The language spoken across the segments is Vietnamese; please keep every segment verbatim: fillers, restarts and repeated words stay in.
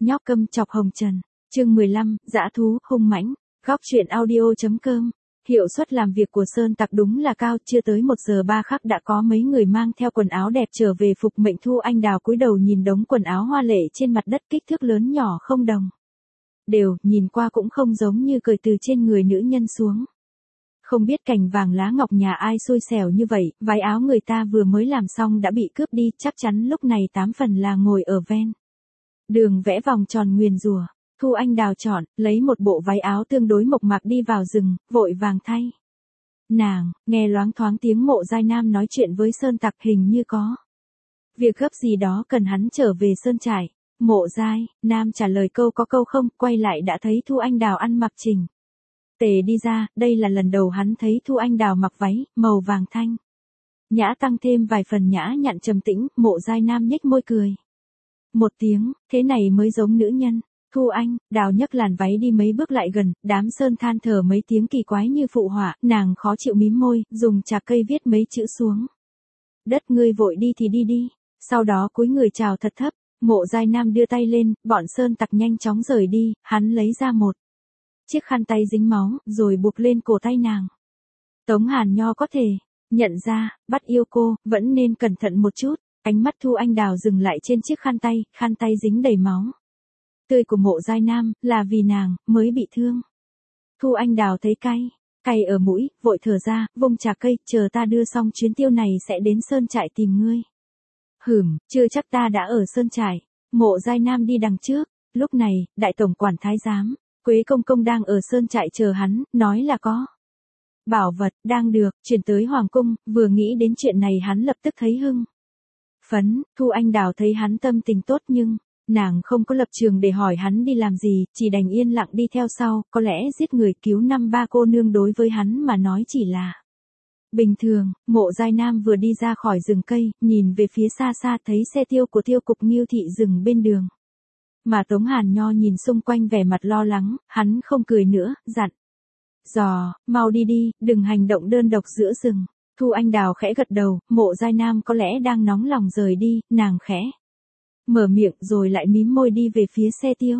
Nhóc câm chọc hồng trần. Chương mười lăm, dã thú hung mãnh. Góc truyện audio.com. Hiệu suất làm việc của Sơn Tặc đúng là cao, chưa tới một giờ ba khắc đã có mấy người mang theo quần áo đẹp trở về phục mệnh. Thu Anh Đào cúi đầu nhìn đống quần áo hoa lệ trên mặt đất, kích thước lớn nhỏ không đồng đều, nhìn qua cũng không giống như cởi từ trên người nữ nhân xuống. Không biết cành vàng lá ngọc nhà ai xui xẻo như vậy, váy áo người ta vừa mới làm xong đã bị cướp đi, chắc chắn lúc này tám phần là ngồi ở ven đường vẽ vòng tròn nguyền rủa. Thu Anh Đào chọn, lấy một bộ váy áo tương đối mộc mạc đi vào rừng, vội vàng thay. Nàng, nghe loáng thoáng tiếng Mộ Giai Nam nói chuyện với Sơn Tặc, hình như có việc gấp gì đó cần hắn trở về Sơn Trại. Mộ Giai Nam trả lời câu có câu không, quay lại đã thấy Thu Anh Đào ăn mặc chỉnh tề đi ra, đây là lần đầu hắn thấy Thu Anh Đào mặc váy, màu vàng thanh nhã tăng thêm vài phần nhã nhặn trầm tĩnh. Mộ Giai Nam nhếch môi cười một tiếng, thế này mới giống nữ nhân. Thu Anh Đào nhấc làn váy đi mấy bước lại gần, đám Sơn than thở mấy tiếng kỳ quái như phụ họa, nàng khó chịu mím môi, dùng chà cây viết mấy chữ xuống đất. Ngươi vội đi thì đi đi. Sau đó cúi người chào thật thấp. Mộ Giai Nam đưa tay lên, bọn Sơn Tặc nhanh chóng rời đi, hắn lấy ra một chiếc khăn tay dính máu, rồi buộc lên cổ tay nàng. Tống Hàn Nho có thể nhận ra, bắt yêu cô, vẫn nên cẩn thận một chút. Ánh mắt Thu Anh Đào dừng lại trên chiếc khăn tay, khăn tay dính đầy máu tươi của Mộ Giai Nam, là vì nàng mới bị thương. Thu Anh Đào thấy cay, cay ở mũi, vội thở ra, vung trà cây, chờ ta đưa xong chuyến tiêu này sẽ đến Sơn Trại tìm ngươi. Hửm, chưa chắc ta đã ở Sơn Trại. Mộ Giai Nam đi đằng trước. Lúc này, đại tổng quản thái giám Quế Công Công đang ở Sơn Trại chờ hắn, nói là có bảo vật đang được chuyển tới hoàng cung. Vừa nghĩ đến chuyện này hắn lập tức thấy hưng phấn. Thu Anh Đào thấy hắn tâm tình tốt nhưng nàng không có lập trường để hỏi hắn đi làm gì, chỉ đành yên lặng đi theo sau. Có lẽ giết người cứu năm ba cô nương đối với hắn mà nói chỉ là bình thường. Mộ Giai Nam vừa đi ra khỏi rừng cây, nhìn về phía xa xa thấy xe tiêu của tiêu cục Nghiêu thị dừng bên đường. Mà Tống Hàn Nho nhìn xung quanh vẻ mặt lo lắng, hắn không cười nữa, dặn dò, mau đi đi, đừng hành động đơn độc giữa rừng. Thu Anh Đào khẽ gật đầu. Mộ Giai Nam có lẽ đang nóng lòng rời đi, nàng khẽ mở miệng rồi lại mím môi đi về phía xe tiêu.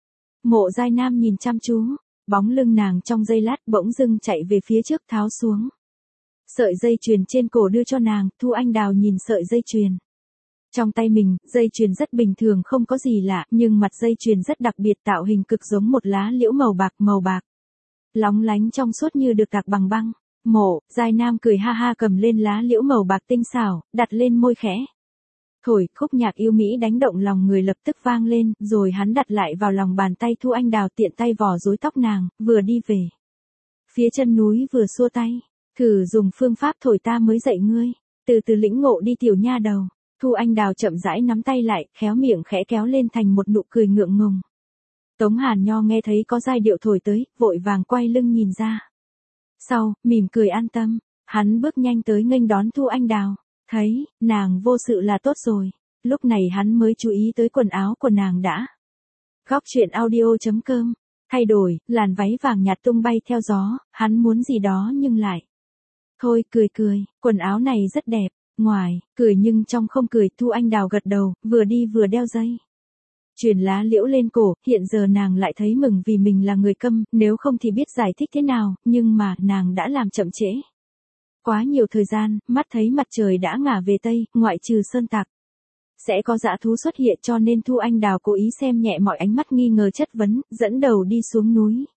Mộ Giai Nam nhìn chăm chú, bóng lưng nàng trong giây lát bỗng dưng chạy về phía trước, tháo xuống sợi dây chuyền trên cổ đưa cho nàng. Thu Anh Đào nhìn sợi dây chuyền trong tay mình, dây chuyền rất bình thường không có gì lạ, nhưng mặt dây chuyền rất đặc biệt, tạo hình cực giống một lá liễu màu bạc, màu bạc lóng lánh trong suốt như được tạc bằng băng. Mộ Giai Nam cười ha ha cầm lên lá liễu màu bạc tinh xảo, đặt lên môi khẽ thổi, khúc nhạc yêu mỹ đánh động lòng người lập tức vang lên, rồi hắn đặt lại vào lòng bàn tay Thu Anh Đào, tiện tay vò rối tóc nàng, vừa đi về phía chân núi vừa xua tay. Thử dùng phương pháp thổi ta mới dạy ngươi, từ từ lĩnh ngộ đi tiểu nha đầu. Thu Anh Đào chậm rãi nắm tay lại, khéo miệng khẽ kéo lên thành một nụ cười ngượng ngùng. Tống Hàn Nho nghe thấy có giai điệu thổi tới, vội vàng quay lưng nhìn ra sau, mỉm cười an tâm. Hắn bước nhanh tới nghênh đón Thu Anh Đào, thấy nàng vô sự là tốt rồi. Lúc này hắn mới chú ý tới quần áo của nàng đã góc truyện audio.com thay đổi, làn váy vàng nhạt tung bay theo gió. Hắn muốn gì đó nhưng lại thôi, cười cười, quần áo này rất đẹp. Ngoài cười nhưng trong không cười. Thu Anh Đào gật đầu, vừa đi vừa đeo dây chuyền lá liễu lên cổ. Hiện giờ nàng lại thấy mừng vì mình là người câm, nếu không thì biết giải thích thế nào, nhưng mà nàng đã làm chậm trễ quá nhiều thời gian. Mắt thấy mặt trời đã ngả về tây, ngoại trừ Sơn Tặc sẽ có dã thú xuất hiện, cho nên Thu Anh Đào cố ý xem nhẹ mọi ánh mắt nghi ngờ chất vấn, dẫn đầu đi xuống núi.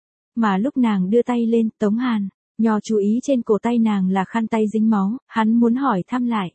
Mà lúc nàng đưa tay lên, Tống Hàn Nho chú ý trên cổ tay nàng là khăn tay dính máu, hắn muốn hỏi thăm lại,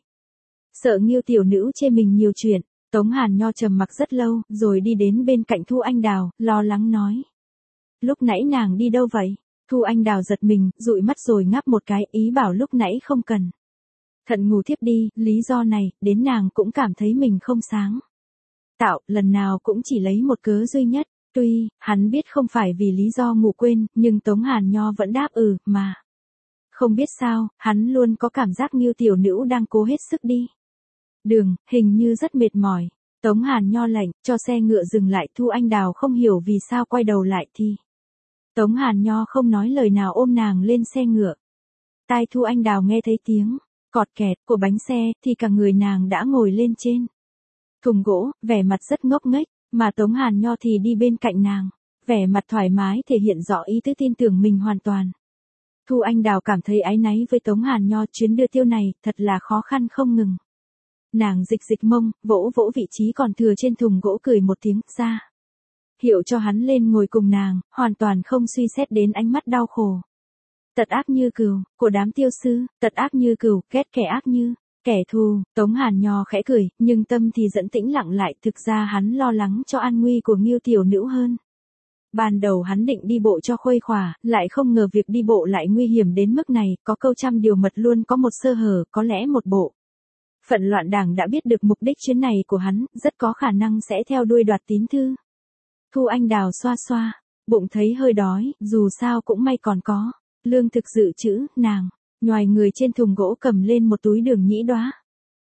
sợ Nghiêu tiểu nữ chê mình nhiều chuyện. Tống Hàn Nho trầm mặc rất lâu, rồi đi đến bên cạnh Thu Anh Đào, lo lắng nói: lúc nãy nàng đi đâu vậy? Thu Anh Đào giật mình, dụi mắt rồi ngáp một cái, ý bảo lúc nãy không cần thận ngủ thiếp đi. Lý do này, đến nàng cũng cảm thấy mình không sáng tạo, lần nào cũng chỉ lấy một cớ duy nhất. Tuy, hắn biết không phải vì lý do ngủ quên, nhưng Tống Hàn Nho vẫn đáp ừ, mà. Không biết sao, hắn luôn có cảm giác Nghiêu tiểu nữ đang cố hết sức đi đường, hình như rất mệt mỏi. Tống Hàn Nho lệnh, cho xe ngựa dừng lại. Thu Anh Đào không hiểu vì sao quay đầu lại thì Tống Hàn Nho không nói lời nào ôm nàng lên xe ngựa. Tai Thu Anh Đào nghe thấy tiếng cọt kẹt của bánh xe, thì cả người nàng đã ngồi lên trên thùng gỗ, vẻ mặt rất ngốc nghếch. Mà Tống Hàn Nho thì đi bên cạnh nàng, vẻ mặt thoải mái thể hiện rõ ý tứ tin tưởng mình hoàn toàn. Thu Anh Đào cảm thấy áy náy với Tống Hàn Nho, chuyến đưa tiêu này thật là khó khăn không ngừng. Nàng dịch dịch mông, vỗ vỗ vị trí còn thừa trên thùng gỗ cười một tiếng ra. Hiệu cho hắn lên ngồi cùng nàng, hoàn toàn không suy xét đến ánh mắt đau khổ. Tật ác như cừu, của đám tiêu sư, tật ác như cừu, ghét kẻ ác như kẻ thù. Tống Hàn Nho khẽ cười, nhưng tâm thì dẫn tĩnh lặng lại, thực ra hắn lo lắng cho an nguy của Ngưu tiểu nữ hơn. Ban đầu hắn định đi bộ cho khuây khỏa, lại không ngờ việc đi bộ lại nguy hiểm đến mức này, có câu trăm điều mật luôn có một sơ hở, có lẽ một bộ phận loạn đảng đã biết được mục đích chuyến này của hắn, rất có khả năng sẽ theo đuôi đoạt tín thư. Thu Anh Đào xoa xoa, bụng thấy hơi đói, dù sao cũng may còn có lương thực dự trữ. Nàng nhoài người trên thùng gỗ cầm lên một túi đường nhĩ đóa.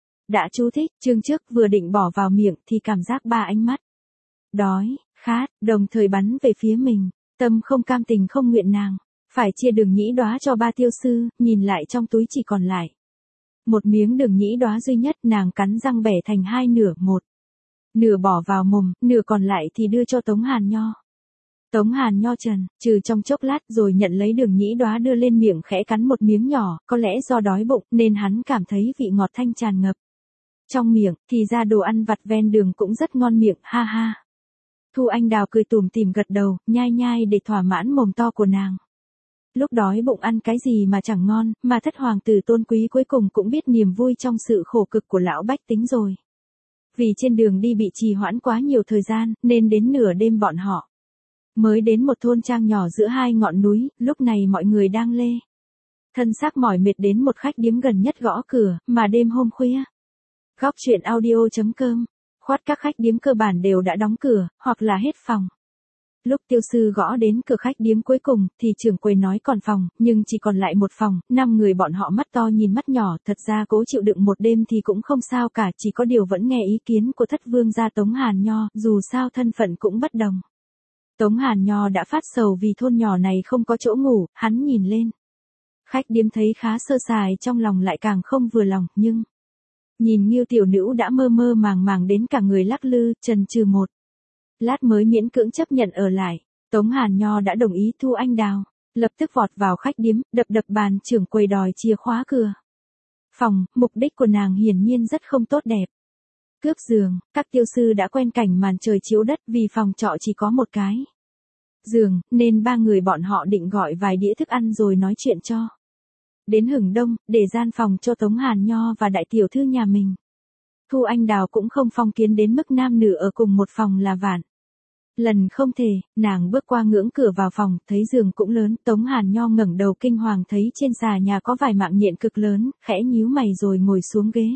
Đã chú thích, chương trước vừa định bỏ vào miệng thì cảm giác ba ánh mắt đói, khát, đồng thời bắn về phía mình, tâm không cam tình không nguyện nàng phải chia đường nhĩ đóa cho ba tiêu sư, nhìn lại trong túi chỉ còn lại một miếng đường nhĩ đóa duy nhất. Nàng cắn răng bẻ thành hai nửa, một nửa bỏ vào mồm, nửa còn lại thì đưa cho Tống Hàn Nho. Tống Hàn Nho trần trừ trong chốc lát rồi nhận lấy đường nhĩ đóa đưa lên miệng khẽ cắn một miếng nhỏ, có lẽ do đói bụng nên hắn cảm thấy vị ngọt thanh tràn ngập trong miệng, thì ra đồ ăn vặt ven đường cũng rất ngon miệng, ha ha. Thu Anh Đào cười tủm tỉm gật đầu, nhai nhai để thỏa mãn mồm to của nàng. Lúc đói bụng ăn cái gì mà chẳng ngon, mà thất hoàng tử tôn quý cuối cùng cũng biết niềm vui trong sự khổ cực của lão bách tính rồi. Vì trên đường đi bị trì hoãn quá nhiều thời gian, nên đến nửa đêm bọn họ mới đến một thôn trang nhỏ giữa hai ngọn núi. Lúc này mọi người đang lê thân xác mỏi mệt đến một khách điếm gần nhất gõ cửa, mà đêm hôm khuya. Góc truyện audio chấm com, khoát các khách điếm cơ bản đều đã đóng cửa, hoặc là hết phòng. Lúc tiêu sư gõ đến cửa khách điếm cuối cùng, thì trưởng quầy nói còn phòng, nhưng chỉ còn lại một phòng. Năm người bọn họ mắt to nhìn mắt nhỏ, thật ra cố chịu đựng một đêm thì cũng không sao cả, chỉ có điều vẫn nghe ý kiến của thất vương gia Tống Hàn Nho, dù sao thân phận cũng bất đồng. Tống Hàn Nho đã phát sầu vì thôn nhỏ này không có chỗ ngủ, hắn nhìn lên khách điếm thấy khá sơ sài, trong lòng lại càng không vừa lòng, nhưng nhìn Ngưu tiểu nữ đã mơ mơ màng màng đến cả người lắc lư, chần chừ một lát mới miễn cưỡng chấp nhận ở lại. Tống Hàn Nho đã đồng ý. Thu Anh Đào lập tức vọt vào khách điếm, đập đập bàn, trưởng quầy đòi chìa khóa cửa phòng. Mục đích của nàng hiển nhiên rất không tốt đẹp. Cướp giường, các tiêu sư đã quen cảnh màn trời chiếu đất, vì phòng trọ chỉ có một cái giường, nên ba người bọn họ định gọi vài đĩa thức ăn rồi nói chuyện cho đến hửng đông, để gian phòng cho Tống Hàn Nho và đại tiểu thư nhà mình. Thu Anh Đào cũng không phong kiến đến mức nam nữ ở cùng một phòng là vạn lần không thể. Nàng bước qua ngưỡng cửa vào phòng, thấy giường cũng lớn. Tống Hàn Nho ngẩng đầu kinh hoàng thấy trên xà nhà có vài mạng nhện cực lớn, khẽ nhíu mày rồi ngồi xuống ghế.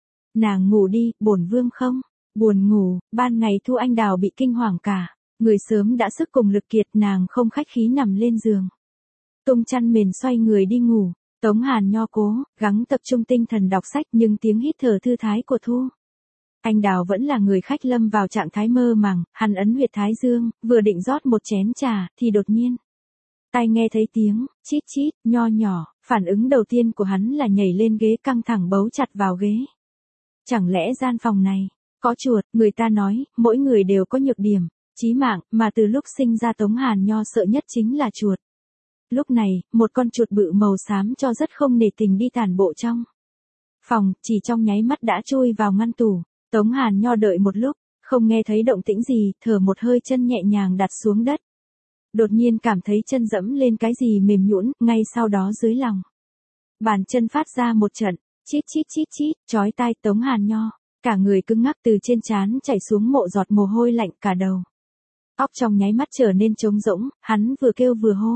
Nàng ngủ đi, bổn vương không buồn ngủ. Ban ngày Thu Anh Đào bị kinh hoàng cả người, sớm đã sức cùng lực kiệt, nàng không khách khí nằm lên giường, tung chăn mền xoay người đi ngủ. Tống Hàn Nho cố gắng tập trung tinh thần đọc sách, nhưng tiếng hít thở thư thái của Thu Anh Đào vẫn là người khách lâm vào trạng thái mơ màng. Hắn ấn huyệt thái dương, vừa định rót một chén trà, thì đột nhiên tai nghe thấy tiếng chít chít nho nhỏ. Phản ứng đầu tiên của hắn là nhảy lên ghế, căng thẳng bấu chặt vào ghế. Chẳng lẽ gian phòng này có chuột? Người ta nói mỗi người đều có nhược điểm chí mạng, mà từ lúc sinh ra Tống Hàn Nho sợ nhất chính là chuột. Lúc này, một con chuột bự màu xám cho rất không nể tình đi tản bộ trong phòng, chỉ trong nháy mắt đã chui vào ngăn tủ. Tống Hàn Nho đợi một lúc, không nghe thấy động tĩnh gì, thở một hơi, chân nhẹ nhàng đặt xuống đất. Đột nhiên cảm thấy chân dẫm lên cái gì mềm nhũn, ngay sau đó dưới lòng bàn chân phát ra một trận chít chít chít chít chói tai. Tống Hàn Nho cả người cứng ngắc, từ trên trán chảy xuống mộ giọt mồ hôi lạnh, cả đầu óc trong nháy mắt trở nên trống rỗng. Hắn vừa kêu vừa hô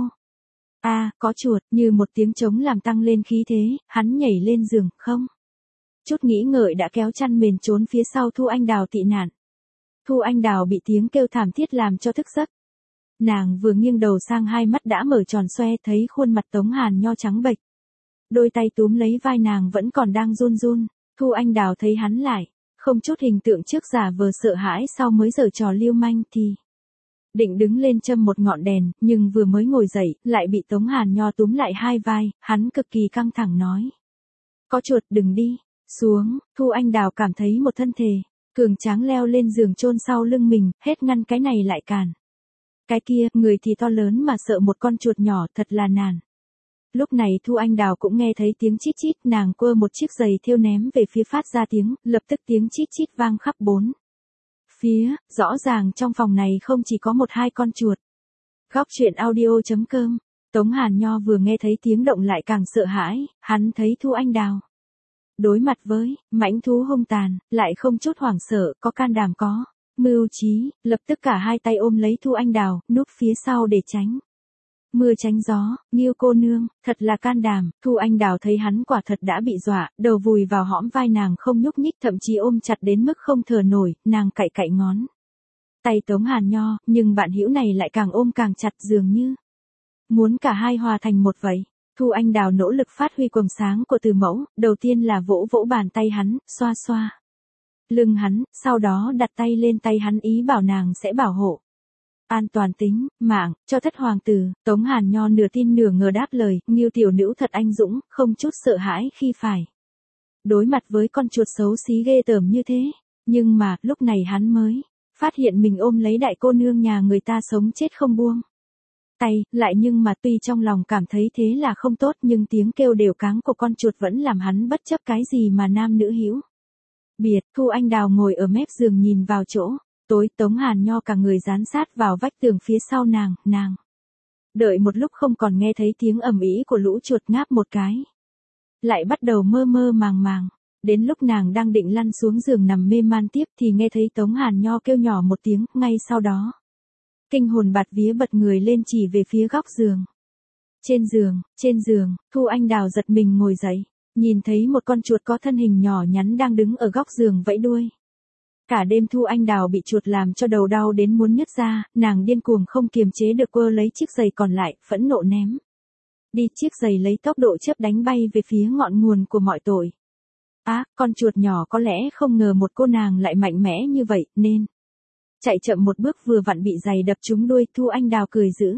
a à, có chuột. Như một tiếng trống làm tăng lên khí thế, hắn nhảy lên giường, không chút nghĩ ngợi đã kéo chăn mền trốn phía sau Thu Anh Đào tị nạn. Thu Anh Đào bị tiếng kêu thảm thiết làm cho thức giấc. Nàng vừa nghiêng đầu sang, hai mắt đã mở tròn xoe, thấy khuôn mặt Tống Hàn Nho trắng bệch. Đôi tay túm lấy vai nàng vẫn còn đang run run. Thu Anh Đào thấy hắn lại không chút hình tượng trước, giả vờ sợ hãi, sau mới giở trò lưu manh thì định đứng lên châm một ngọn đèn, nhưng vừa mới ngồi dậy, lại bị Tống Hàn Nho túm lại hai vai. Hắn cực kỳ căng thẳng nói: có chuột, đừng đi xuống. Thu Anh Đào cảm thấy một thân thể cường tráng leo lên giường chôn sau lưng mình, hết ngăn cái này lại cản. Cái kia, người thì to lớn mà sợ một con chuột nhỏ, thật là nản. Lúc này Thu Anh Đào cũng nghe thấy tiếng chít chít, nàng quơ một chiếc giày thêu ném về phía phát ra tiếng, lập tức tiếng chít chít vang khắp bốn phía, rõ ràng trong phòng này không chỉ có một hai con chuột. Góc truyện audio chấm com, Tống Hàn Nho vừa nghe thấy tiếng động lại càng sợ hãi, hắn thấy Thu Anh Đào đối mặt với mãnh thú hung tàn, lại không chút hoảng sợ, có can đảm có mưu trí, lập tức cả hai tay ôm lấy Thu Anh Đào, núp phía sau để tránh mưa tránh gió. Nghiêu cô nương, thật là can đảm. Thu Anh Đào thấy hắn quả thật đã bị dọa, đầu vùi vào hõm vai nàng không nhúc nhích, thậm chí ôm chặt đến mức không thở nổi, nàng cạy cạy ngón tay Tống Hàn Nho, nhưng bạn hữu này lại càng ôm càng chặt, dường như muốn cả hai hòa thành một vậy. Thu Anh Đào nỗ lực phát huy quầng sáng của từ mẫu, đầu tiên là vỗ vỗ bàn tay hắn, xoa xoa lưng hắn, sau đó đặt tay lên tay hắn ý bảo nàng sẽ bảo hộ an toàn tính mạng cho thất hoàng tử. Tống Hàn Nho nửa tin nửa ngờ đáp lời, Nghiêu tiểu nữ thật anh dũng, không chút sợ hãi khi phải đối mặt với con chuột xấu xí ghê tởm như thế. Nhưng mà, lúc này hắn mới phát hiện mình ôm lấy đại cô nương nhà người ta sống chết không buông tay, lại nhưng mà tuy trong lòng cảm thấy thế là không tốt, nhưng tiếng kêu đều cáng của con chuột vẫn làm hắn bất chấp cái gì mà nam nữ hữu biệt. Thu Anh Đào ngồi ở mép giường nhìn vào chỗ tối, Tống Hàn Nho cả người dán sát vào vách tường phía sau nàng, nàng đợi một lúc không còn nghe thấy tiếng ầm ĩ của lũ chuột, ngáp một cái lại bắt đầu mơ mơ màng màng. Đến lúc nàng đang định lăn xuống giường nằm mê man tiếp thì nghe thấy Tống Hàn Nho kêu nhỏ một tiếng, ngay sau đó kinh hồn bạt vía bật người lên chỉ về phía góc giường. Trên giường, trên giường, Thu Anh Đào giật mình ngồi dậy, nhìn thấy một con chuột có thân hình nhỏ nhắn đang đứng ở góc giường vẫy đuôi. Cả đêm Thu Anh Đào bị chuột làm cho đầu đau đến muốn nứt ra, nàng điên cuồng không kiềm chế được quơ lấy chiếc giày còn lại, phẫn nộ ném đi chiếc giày, lấy tốc độ chớp đánh bay về phía ngọn nguồn của mọi tội. Á, à, con chuột nhỏ có lẽ không ngờ một cô nàng lại mạnh mẽ như vậy, nên chạy chậm một bước vừa vặn bị giày đập trúng đuôi. Thu Anh Đào cười dữ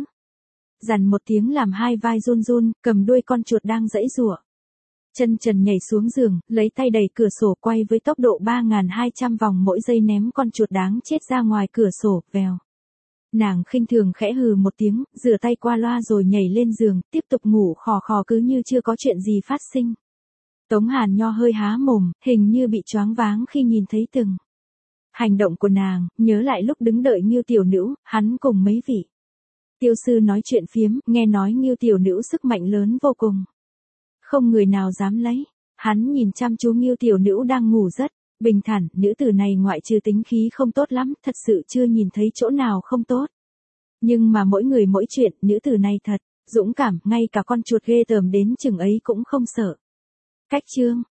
dằn một tiếng làm hai vai run run, cầm đuôi con chuột đang giãy giụa, chân trần nhảy xuống giường, lấy tay đẩy cửa sổ, quay với tốc độ ba nghìn hai trăm vòng mỗi giây ném con chuột đáng chết ra ngoài cửa sổ. Vèo. Nàng khinh thường khẽ hừ một tiếng, rửa tay qua loa rồi nhảy lên giường, tiếp tục ngủ khò khò cứ như chưa có chuyện gì phát sinh. Tống Hàn Nho hơi há mồm, hình như bị choáng váng khi nhìn thấy từng hành động của nàng, nhớ lại lúc đứng đợi Nghiêu tiểu nữ, hắn cùng mấy vị tiêu sư nói chuyện phiếm, nghe nói Nghiêu tiểu nữ sức mạnh lớn vô cùng, không người nào dám lấy. Hắn nhìn chăm chú Nghiêu tiểu nữ đang ngủ rất bình thản, nữ tử này ngoại trừ tính khí không tốt lắm, thật sự chưa nhìn thấy chỗ nào không tốt. Nhưng mà mỗi người mỗi chuyện, nữ tử này thật dũng cảm, ngay cả con chuột ghê tởm đến chừng ấy cũng không sợ. Cách chương